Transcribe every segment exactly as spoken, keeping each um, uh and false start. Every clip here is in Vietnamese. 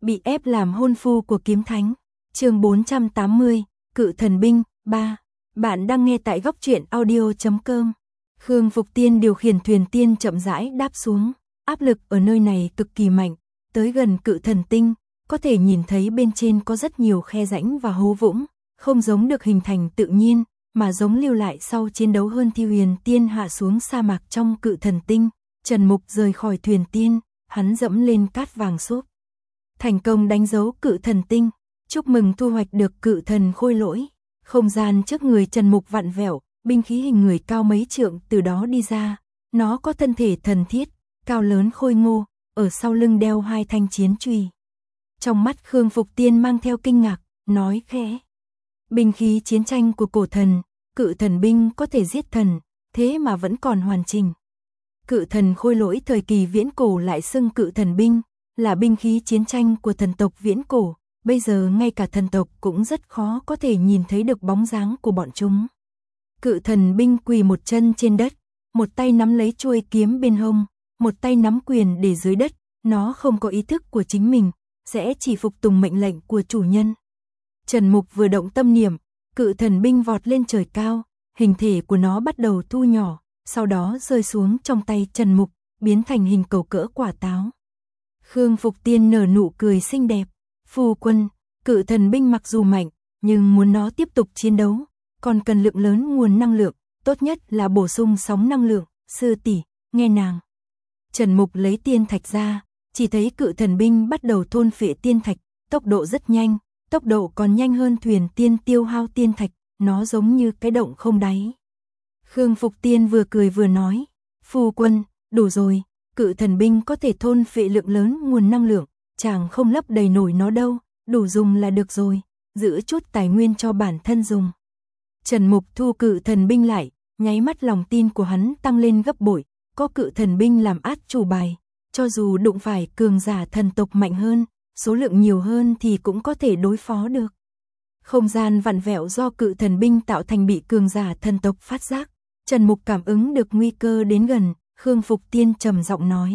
Bị ép làm hôn phu của kiếm thánh. Chương bốn trăm tám mươi, Cự thần binh, ba. Bạn đang nghe tại góc truyện audio chấm com. Khương Phục Tiên điều khiển thuyền tiên chậm rãi đáp xuống, áp lực ở nơi này cực kỳ mạnh, tới gần Cự thần tinh, có thể nhìn thấy bên trên có rất nhiều khe rãnh và hố vũng, không giống được hình thành tự nhiên, mà giống lưu lại sau chiến đấu hơn Thi Huyền Tiên hạ xuống sa mạc trong Cự thần tinh. Trần Mục rời khỏi thuyền tiên, hắn dẫm lên cát vàng xốp. Thành công đánh dấu Cự thần tinh, chúc mừng thu hoạch được Cự thần khôi lỗi. Không gian trước người Trần Mục vặn vẹo, binh khí hình người cao mấy trượng từ đó đi ra. Nó có thân thể thần thiết, cao lớn khôi ngô, ở sau lưng đeo hai thanh chiến chùy. Trong mắt Khương Phục Tiên mang theo kinh ngạc, nói khẽ: binh khí chiến tranh của cổ thần, Cự thần binh có thể giết thần, thế mà vẫn còn hoàn chỉnh. Cự thần khôi lỗi thời kỳ viễn cổ lại xưng Cự thần binh, là binh khí chiến tranh của thần tộc viễn cổ, bây giờ ngay cả thần tộc cũng rất khó có thể nhìn thấy được bóng dáng của bọn chúng. Cự thần binh quỳ một chân trên đất, một tay nắm lấy chuôi kiếm bên hông, một tay nắm quyền để dưới đất, nó không có ý thức của chính mình, sẽ chỉ phục tùng mệnh lệnh của chủ nhân. Trần Mục vừa động tâm niệm, Cự thần binh vọt lên trời cao, hình thể của nó bắt đầu thu nhỏ, sau đó rơi xuống trong tay Trần Mục, biến thành hình cầu cỡ quả táo. Khương Phục Tiên nở nụ cười xinh đẹp, phu quân, Cự thần binh mặc dù mạnh, nhưng muốn nó tiếp tục chiến đấu, còn cần lượng lớn nguồn năng lượng, tốt nhất là bổ sung sóng năng lượng, sư tỷ, nghe nàng. Trần Mục lấy tiên thạch ra, chỉ thấy Cự thần binh bắt đầu thôn phệ tiên thạch, tốc độ rất nhanh, tốc độ còn nhanh hơn thuyền tiên tiêu hao tiên thạch, nó giống như cái động không đáy. Khương Phục Tiên vừa cười vừa nói, phu quân, đủ rồi, Cự thần binh có thể thôn phệ lượng lớn nguồn năng lượng, chàng không lấp đầy nổi nó đâu, đủ dùng là được rồi, giữ chút tài nguyên cho bản thân dùng. Trần Mục thu Cự thần binh lại, nháy mắt lòng tin của hắn tăng lên gấp bội, có Cự thần binh làm át chủ bài, cho dù đụng phải cường giả thần tộc mạnh hơn, số lượng nhiều hơn thì cũng có thể đối phó được. Không gian vặn vẹo do Cự thần binh tạo thành bị cường giả thần tộc phát giác, Trần Mục cảm ứng được nguy cơ đến gần, Khương Phục Tiên trầm giọng nói: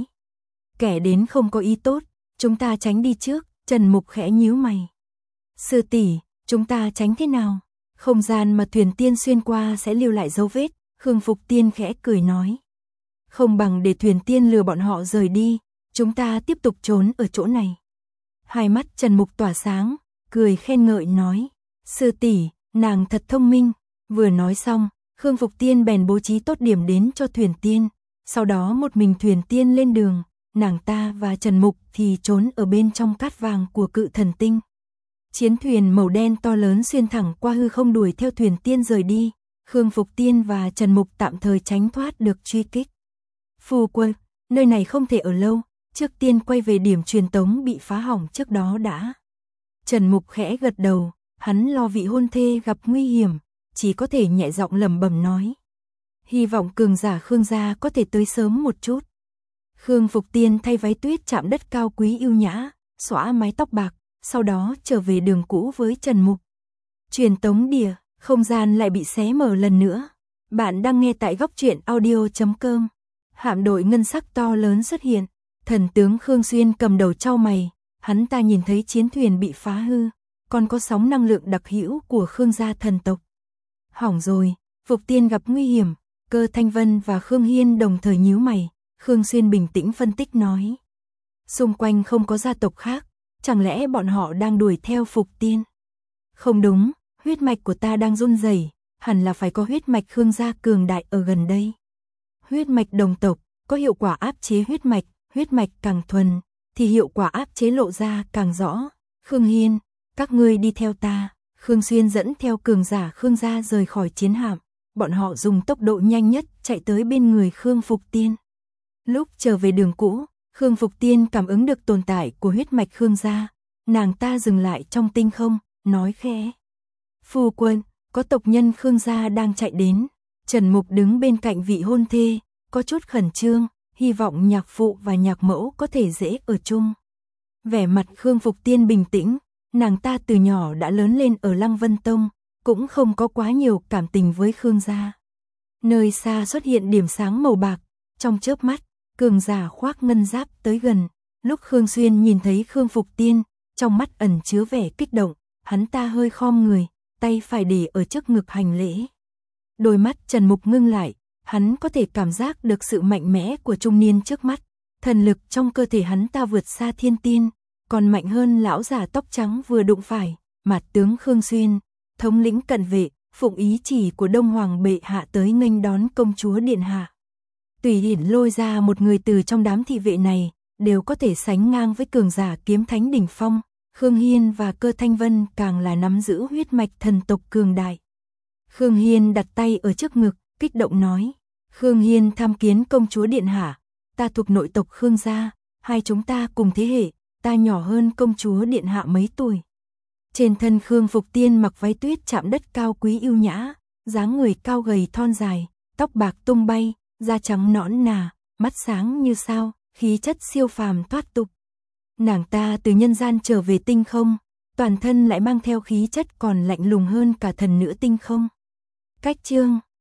kẻ đến không có ý tốt, chúng ta tránh đi trước. Trần Mục khẽ nhíu mày: sư tỷ, chúng ta tránh thế nào? Không gian mà thuyền tiên xuyên qua sẽ lưu lại dấu vết. Khương Phục Tiên khẽ cười nói: không bằng để thuyền tiên lừa bọn họ rời đi, chúng ta tiếp tục trốn ở chỗ này. Hai mắt Trần Mục tỏa sáng, cười khen ngợi nói: sư tỷ, nàng thật thông minh. Vừa nói xong, Khương Phục Tiên bèn bố trí tốt điểm đến cho thuyền tiên, sau đó một mình thuyền tiên lên đường, nàng ta và Trần Mục thì trốn ở bên trong cát vàng của Cự thần tinh. Chiến thuyền màu đen to lớn xuyên thẳng qua hư không đuổi theo thuyền tiên rời đi, Khương Phục Tiên và Trần Mục tạm thời tránh thoát được truy kích. Phu quân, nơi này không thể ở lâu, trước tiên quay về điểm truyền tống bị phá hỏng trước đó đã. Trần Mục khẽ gật đầu, hắn lo vị hôn thê gặp nguy hiểm, chỉ có thể nhẹ giọng lẩm bẩm nói: hy vọng cường giả Khương gia có thể tới sớm một chút. Khương Phục Tiên thay váy tuyết chạm đất cao quý yêu nhã, xõa mái tóc bạc, sau đó trở về đường cũ với Trần Mục. Truyền tống đìa, không gian lại bị xé mở lần nữa. Bạn đang nghe tại góc truyện audio chấm com. Hạm đội ngân sắc to lớn xuất hiện, thần tướng Khương Xuyên cầm đầu chau mày, hắn ta nhìn thấy chiến thuyền bị phá hư, còn có sóng năng lượng đặc hữu của Khương gia thần tộc. Hỏng rồi, Phục Tiên gặp nguy hiểm. Cơ Thanh Vân và Khương Hiên đồng thời nhíu mày. Khương Xuyên bình tĩnh phân tích nói: xung quanh không có gia tộc khác, chẳng lẽ bọn họ đang đuổi theo Phục Tiên? Không đúng, huyết mạch của ta đang run rẩy, hẳn là phải có huyết mạch Khương gia cường đại ở gần đây. Huyết mạch đồng tộc có hiệu quả áp chế huyết mạch, huyết mạch càng thuần thì hiệu quả áp chế lộ ra càng rõ. Khương Hiên, các ngươi đi theo ta. Khương Xuyên dẫn theo cường giả Khương gia rời khỏi chiến hạm, bọn họ dùng tốc độ nhanh nhất chạy tới bên người Khương Phục Tiên. Lúc trở về đường cũ, Khương Phục Tiên cảm ứng được tồn tại của huyết mạch Khương gia, nàng ta dừng lại trong tinh không, nói khẽ: phu quân, có tộc nhân Khương gia đang chạy đến. Trần Mục đứng bên cạnh vị hôn thê, có chút khẩn trương, hy vọng nhạc phụ và nhạc mẫu có thể dễ ở chung. Vẻ mặt Khương Phục Tiên bình tĩnh, nàng ta từ nhỏ đã lớn lên ở Lăng Vân Tông, cũng không có quá nhiều cảm tình với Khương gia. Nơi xa xuất hiện điểm sáng màu bạc, trong chớp mắt, cường giả khoác ngân giáp tới gần. Lúc Khương Xuyên nhìn thấy Khương Phục Tiên, trong mắt ẩn chứa vẻ kích động, hắn ta hơi khom người, tay phải để ở trước ngực hành lễ. Đôi mắt Trần Mục ngưng lại, hắn có thể cảm giác được sự mạnh mẽ của trung niên trước mắt, thần lực trong cơ thể hắn ta vượt xa thiên tiên, còn mạnh hơn lão già tóc trắng vừa đụng phải, Mạt tướng Khương Xuyên, thống lĩnh cận vệ, phụng ý chỉ của Đông Hoàng bệ hạ tới nghênh đón công chúa điện hạ. Tùy Hiển lôi ra một người từ trong đám thị vệ này, đều có thể sánh ngang với cường giả kiếm thánh đỉnh phong, Khương Hiên và Cơ Thanh Vân càng là nắm giữ huyết mạch thần tộc cường đại. Khương Hiên đặt tay ở trước ngực, kích động nói, Khương Hiên tham kiến công chúa điện hạ, ta thuộc nội tộc Khương gia, hai chúng ta cùng thế hệ, ta nhỏ hơn công chúa điện hạ mấy tuổi. Trên thân Khương Phục Tiên mặc váy tuyết chạm đất cao quý yêu nhã, dáng người cao gầy thon dài, tóc bạc tung bay, da trắng nõn nà, mắt sáng như sao, khí chất siêu phàm thoát tục. Nàng ta từ nhân gian trở về tinh không, toàn thân lại mang theo khí chất còn lạnh lùng hơn cả thần nữ tinh không. Cách chương